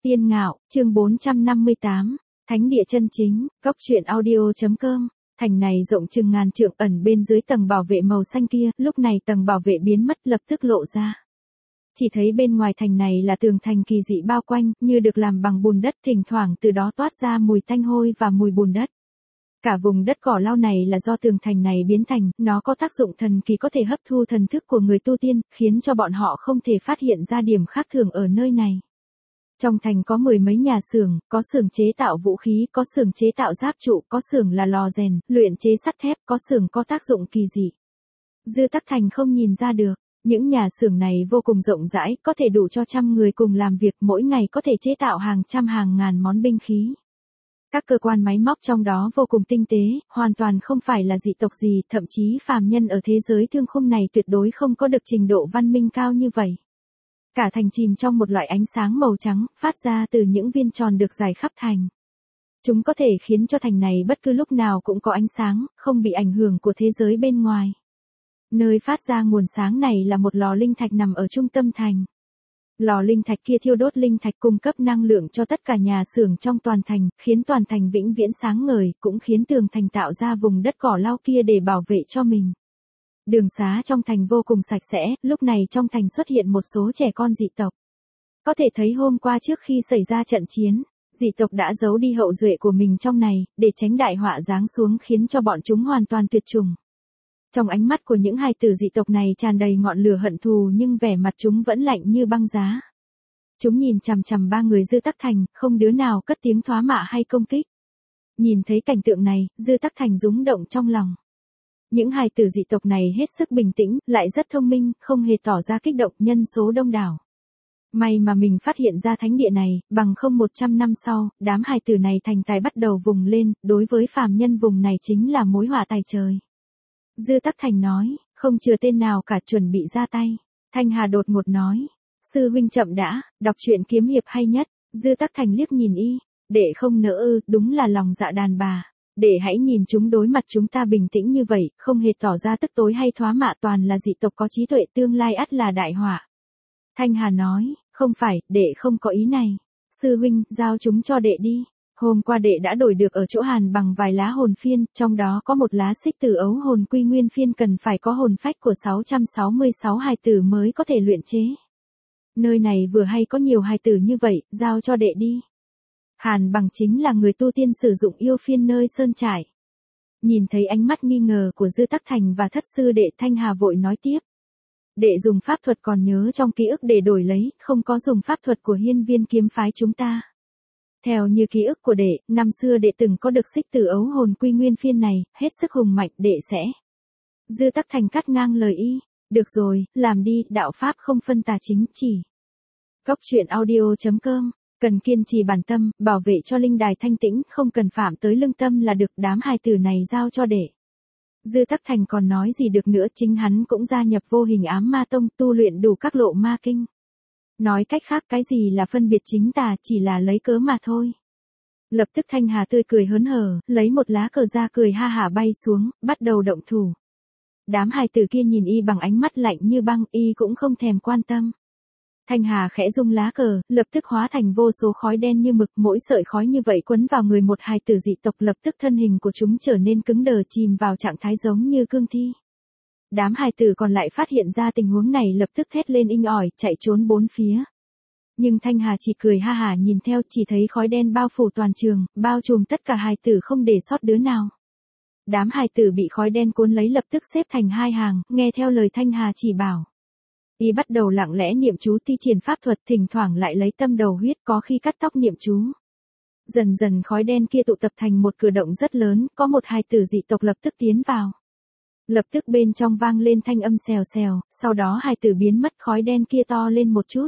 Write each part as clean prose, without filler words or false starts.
Tiên Ngạo, chương 458, Thánh địa chân chính, Cốc truyện audio.com. Thành này rộng chừng ngàn trượng ẩn bên dưới tầng bảo vệ màu xanh kia, lúc này tầng bảo vệ biến mất lập tức lộ ra. Chỉ thấy bên ngoài thành này là tường thành kỳ dị bao quanh, như được làm bằng bùn đất, thỉnh thoảng từ đó toát ra mùi tanh hôi và mùi bùn đất. Cả vùng đất cỏ lau này là do tường thành này biến thành, nó có tác dụng thần kỳ có thể hấp thu thần thức của người tu tiên, khiến cho bọn họ không thể phát hiện ra điểm khác thường ở nơi này. Trong thành có mười mấy nhà xưởng, có xưởng chế tạo vũ khí, có xưởng chế tạo giáp trụ, có xưởng là lò rèn, luyện chế sắt thép, có xưởng có tác dụng kỳ dị. Dư Tắc Thành không nhìn ra được, những nhà xưởng này vô cùng rộng rãi, có thể đủ cho 100 người cùng làm việc, mỗi ngày có thể chế tạo hàng trăm hàng ngàn món binh khí. Các cơ quan máy móc trong đó vô cùng tinh tế, hoàn toàn không phải là dị tộc gì, thậm chí phàm nhân ở thế giới thương khung này tuyệt đối không có được trình độ văn minh cao như vậy. Cả thành chìm trong một loại ánh sáng màu trắng, phát ra từ những viên tròn được rải khắp thành. Chúng có thể khiến cho thành này bất cứ lúc nào cũng có ánh sáng, không bị ảnh hưởng của thế giới bên ngoài. Nơi phát ra nguồn sáng này là một lò linh thạch nằm ở trung tâm thành. Lò linh thạch kia thiêu đốt linh thạch cung cấp năng lượng cho tất cả nhà xưởng trong toàn thành, khiến toàn thành vĩnh viễn sáng ngời, cũng khiến tường thành tạo ra vùng đất cỏ lau kia để bảo vệ cho mình. Đường xá trong thành vô cùng sạch sẽ, lúc này trong thành xuất hiện một số trẻ con dị tộc. Có thể thấy hôm qua trước khi xảy ra trận chiến, dị tộc đã giấu đi hậu duệ của mình trong này, để tránh đại họa giáng xuống khiến cho bọn chúng hoàn toàn tuyệt chủng. Trong ánh mắt của những hài tử dị tộc này tràn đầy ngọn lửa hận thù nhưng vẻ mặt chúng vẫn lạnh như băng giá. Chúng nhìn chằm chằm ba người Dư Tắc Thành, không đứa nào cất tiếng thoá mạ hay công kích. Nhìn thấy cảnh tượng này, Dư Tắc Thành rúng động trong lòng. Những hài tử dị tộc này hết sức bình tĩnh, lại rất thông minh, không hề tỏ ra kích động, nhân số đông đảo. May mà mình phát hiện ra thánh địa này, bằng không 100 năm sau, đám hài tử này thành tài bắt đầu vùng lên, đối với phàm nhân vùng này chính là mối họa tài trời. Dư Tắc Thành nói, không chừa tên nào cả chuẩn bị ra tay. Thanh Hà đột ngột nói, sư huynh chậm đã, đọc truyện kiếm hiệp hay nhất. Dư Tắc Thành liếc nhìn y, đệ không nỡ ư, đúng là lòng dạ đàn bà. Để hãy nhìn chúng đối mặt chúng ta bình tĩnh như vậy, không hề tỏ ra tức tối hay thoá mạ, toàn là dị tộc có trí tuệ, tương lai ắt là đại họa. Thanh Hà nói, không phải, đệ không có ý này. Sư huynh, giao chúng cho đệ đi. Hôm qua đệ đã đổi được ở chỗ Hàn bằng vài lá hồn phiên, trong đó có một lá xích tử ấu hồn quy nguyên phiên cần phải có hồn phách của 666 hài tử mới có thể luyện chế. Nơi này vừa hay có nhiều hài tử như vậy, giao cho đệ đi. Hàn bằng chính là người tu tiên sử dụng yêu phiên nơi sơn trại. Nhìn thấy ánh mắt nghi ngờ của Dư Tắc Thành và thất sư đệ, Thanh Hà vội nói tiếp. Đệ dùng pháp thuật còn nhớ trong ký ức để đổi lấy, không có dùng pháp thuật của hiên viên kiếm phái chúng ta. Theo như ký ức của đệ, năm xưa đệ từng có được xích tử ấu hồn quy nguyên phiên này, hết sức hùng mạnh, đệ sẽ. Dư Tắc Thành cắt ngang lời y, được rồi, làm đi, đạo pháp không phân tà chính chỉ. Cốc truyện audio.com, cần kiên trì bản tâm, bảo vệ cho linh đài thanh tĩnh, không cần phạm tới lương tâm là được, đám hài tử này giao cho đệ. Dư Tắc Thành còn nói gì được nữa, chính hắn cũng gia nhập vô hình ám ma tông, tu luyện đủ các lộ ma kinh. Nói cách khác, cái gì là phân biệt chính tà, chỉ là lấy cớ mà thôi. Lập tức Thanh Hà tươi cười hớn hở, lấy một lá cờ ra cười ha hả bay xuống, bắt đầu động thủ. Đám hài tử kia nhìn y bằng ánh mắt lạnh như băng, y cũng không thèm quan tâm. Thanh Hà khẽ rung lá cờ, lập tức hóa thành vô số khói đen như mực, mỗi sợi khói như vậy quấn vào người một hài tử dị tộc, lập tức thân hình của chúng trở nên cứng đờ, chìm vào trạng thái giống như cương thi. Đám hài tử còn lại phát hiện ra tình huống này lập tức thét lên inh ỏi, chạy trốn bốn phía. Nhưng Thanh Hà chỉ cười ha hả nhìn theo, chỉ thấy khói đen bao phủ toàn trường, bao trùm tất cả hài tử không để sót đứa nào. Đám hài tử bị khói đen cuốn lấy lập tức xếp thành hai hàng, nghe theo lời Thanh Hà chỉ bảo. Y bắt đầu lặng lẽ niệm chú, thi triển pháp thuật, thỉnh thoảng lại lấy tâm đầu huyết, có khi cắt tóc niệm chú. Dần dần khói đen kia tụ tập thành một cửa động rất lớn, có một hài tử dị tộc lập tức tiến vào. Lập tức bên trong vang lên thanh âm xèo xèo, sau đó hài tử biến mất, khói đen kia to lên một chút.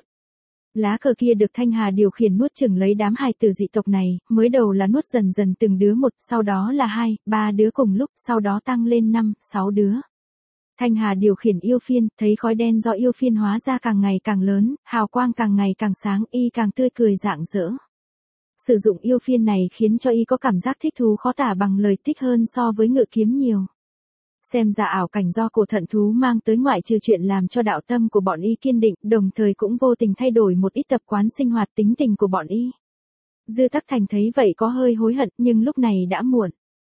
Lá cờ kia được Thanh Hà điều khiển nuốt chửng lấy đám hài tử dị tộc này, mới đầu là nuốt dần dần từng đứa một, sau đó là 2, 3 đứa cùng lúc, sau đó tăng lên 5, 6 đứa. Thanh Hà điều khiển yêu phiên, thấy khói đen do yêu phiên hóa ra càng ngày càng lớn, hào quang càng ngày càng sáng, y càng tươi cười rạng rỡ. Sử dụng yêu phiên này khiến cho y có cảm giác thích thú khó tả bằng lời, thích hơn so với ngự kiếm nhiều. Xem ra ảo cảnh do cổ thận thú mang tới ngoại trừ chuyện làm cho đạo tâm của bọn y kiên định, đồng thời cũng vô tình thay đổi một ít tập quán sinh hoạt tính tình của bọn y. Dư Tắc Thành thấy vậy có hơi hối hận, nhưng lúc này đã muộn.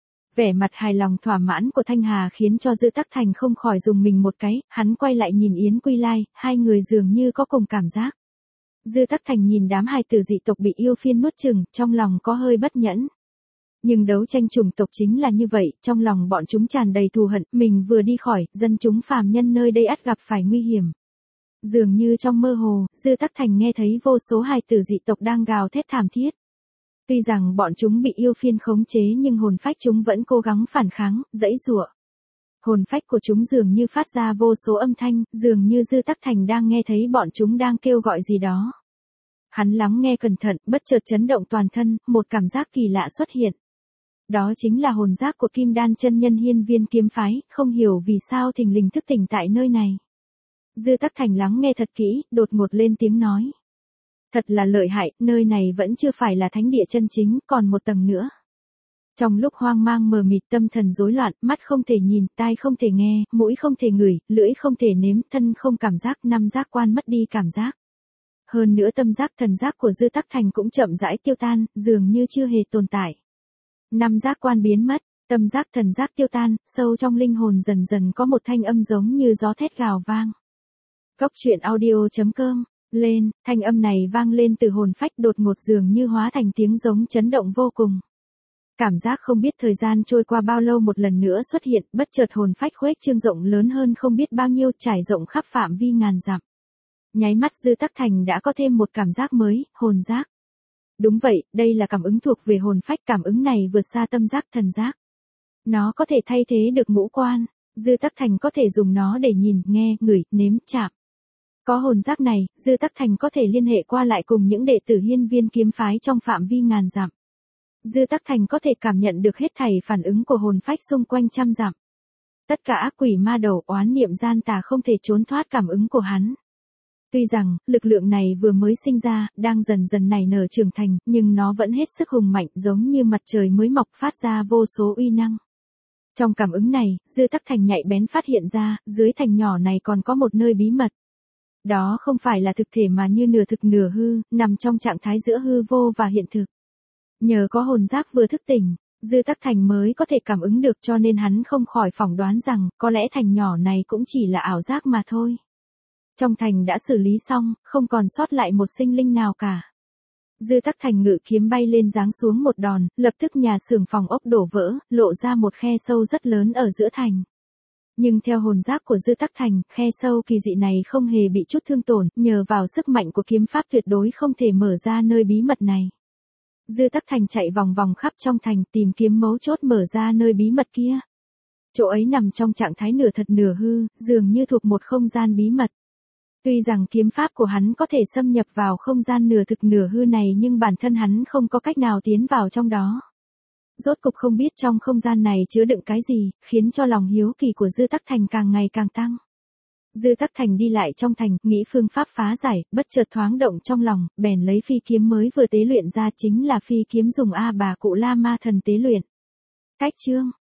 Vẻ mặt hài lòng thỏa mãn của Thanh Hà khiến cho Dư Tắc Thành không khỏi dùng mình một cái, hắn quay lại nhìn Yến Quy Lai, hai người dường như có cùng cảm giác. Dư Tắc Thành nhìn đám hài tử dị tộc bị yêu phiên nuốt chửng, trong lòng có hơi bất nhẫn. Nhưng đấu tranh chủng tộc chính là như vậy, trong lòng bọn chúng tràn đầy thù hận, mình vừa đi khỏi, dân chúng phàm nhân nơi đây ắt gặp phải nguy hiểm. Dường như trong mơ hồ, Dư Tắc Thành nghe thấy vô số hài tử dị tộc đang gào thét thảm thiết. Tuy rằng bọn chúng bị yêu phiên khống chế nhưng hồn phách chúng vẫn cố gắng phản kháng, giãy giụa. Hồn phách của chúng dường như phát ra vô số âm thanh, dường như Dư Tắc Thành đang nghe thấy bọn chúng đang kêu gọi gì đó. Hắn lắng nghe cẩn thận, bất chợt chấn động toàn thân, một cảm giác kỳ lạ xuất hiện. Đó chính là hồn giác của Kim Đan chân nhân Hiên Viên kiếm phái, không hiểu vì sao thình lình thức tỉnh tại nơi này. Dư Tắc Thành lắng nghe thật kỹ, đột ngột lên tiếng nói. Thật là lợi hại, nơi này vẫn chưa phải là thánh địa chân chính, còn một tầng nữa. Trong lúc hoang mang mờ mịt tâm thần rối loạn, mắt không thể nhìn, tai không thể nghe, mũi không thể ngửi, lưỡi không thể nếm, thân không cảm giác, năm giác quan mất đi cảm giác. Hơn nữa tâm giác thần giác của Dư Tắc Thành cũng chậm rãi tiêu tan, dường như chưa hề tồn tại. Năm giác quan biến mất, tâm giác thần giác tiêu tan, sâu trong linh hồn dần dần có một thanh âm giống như gió thét gào vang. Cốc truyện audio.com, lên, thanh âm này vang lên từ hồn phách đột ngột dường như hóa thành tiếng giống chấn động vô cùng. Cảm giác không biết thời gian trôi qua bao lâu một lần nữa xuất hiện, bất chợt hồn phách khuếch trương rộng lớn hơn không biết bao nhiêu, trải rộng khắp phạm vi ngàn dặm. Nháy mắt Dư Tắc Thành đã có thêm một cảm giác mới, hồn giác. Đúng vậy, đây là cảm ứng thuộc về hồn phách, cảm ứng này vượt xa tâm giác thần giác. Nó có thể thay thế được ngũ quan, Dư Tắc Thành có thể dùng nó để nhìn, nghe, ngửi, nếm, chạm. Có hồn giác này, Dư Tắc Thành có thể liên hệ qua lại cùng những đệ tử Hiên Viên kiếm phái trong phạm vi ngàn dặm. Dư Tắc Thành có thể cảm nhận được hết thảy phản ứng của hồn phách xung quanh trăm dặm. Tất cả ác quỷ ma đầu oán niệm gian tà không thể trốn thoát cảm ứng của hắn. Tuy rằng, lực lượng này vừa mới sinh ra, đang dần dần nảy nở trưởng thành, nhưng nó vẫn hết sức hùng mạnh giống như mặt trời mới mọc phát ra vô số uy năng. Trong cảm ứng này, Dư Tắc Thành nhạy bén phát hiện ra, dưới thành nhỏ này còn có một nơi bí mật. Đó không phải là thực thể mà như nửa thực nửa hư, nằm trong trạng thái giữa hư vô và hiện thực. Nhờ có hồn giác vừa thức tỉnh, Dư Tắc Thành mới có thể cảm ứng được, cho nên hắn không khỏi phỏng đoán rằng, có lẽ thành nhỏ này cũng chỉ là ảo giác mà thôi. Trong thành đã xử lý xong, không còn sót lại một sinh linh nào cả. Dư Tắc Thành ngự kiếm bay lên giáng xuống một đòn, lập tức nhà xưởng phòng ốc đổ vỡ, lộ ra một khe sâu rất lớn ở giữa thành. Nhưng theo hồn giác của Dư Tắc Thành, khe sâu kỳ dị này không hề bị chút thương tổn, nhờ vào sức mạnh của kiếm pháp tuyệt đối không thể mở ra nơi bí mật này. Dư Tắc Thành chạy vòng vòng khắp trong thành tìm kiếm mấu chốt mở ra nơi bí mật kia. Chỗ ấy nằm trong trạng thái nửa thật nửa hư, dường như thuộc một không gian bí mật. Tuy rằng kiếm pháp của hắn có thể xâm nhập vào không gian nửa thực nửa hư này nhưng bản thân hắn không có cách nào tiến vào trong đó. Rốt cục không biết trong không gian này chứa đựng cái gì, khiến cho lòng hiếu kỳ của Dư Tắc Thành càng ngày càng tăng. Dư Tắc Thành đi lại trong thành, nghĩ phương pháp phá giải, bất chợt thoáng động trong lòng, bèn lấy phi kiếm mới vừa tế luyện ra, chính là phi kiếm dùng A Bà Cụ La Ma Thần tế luyện. Cách chương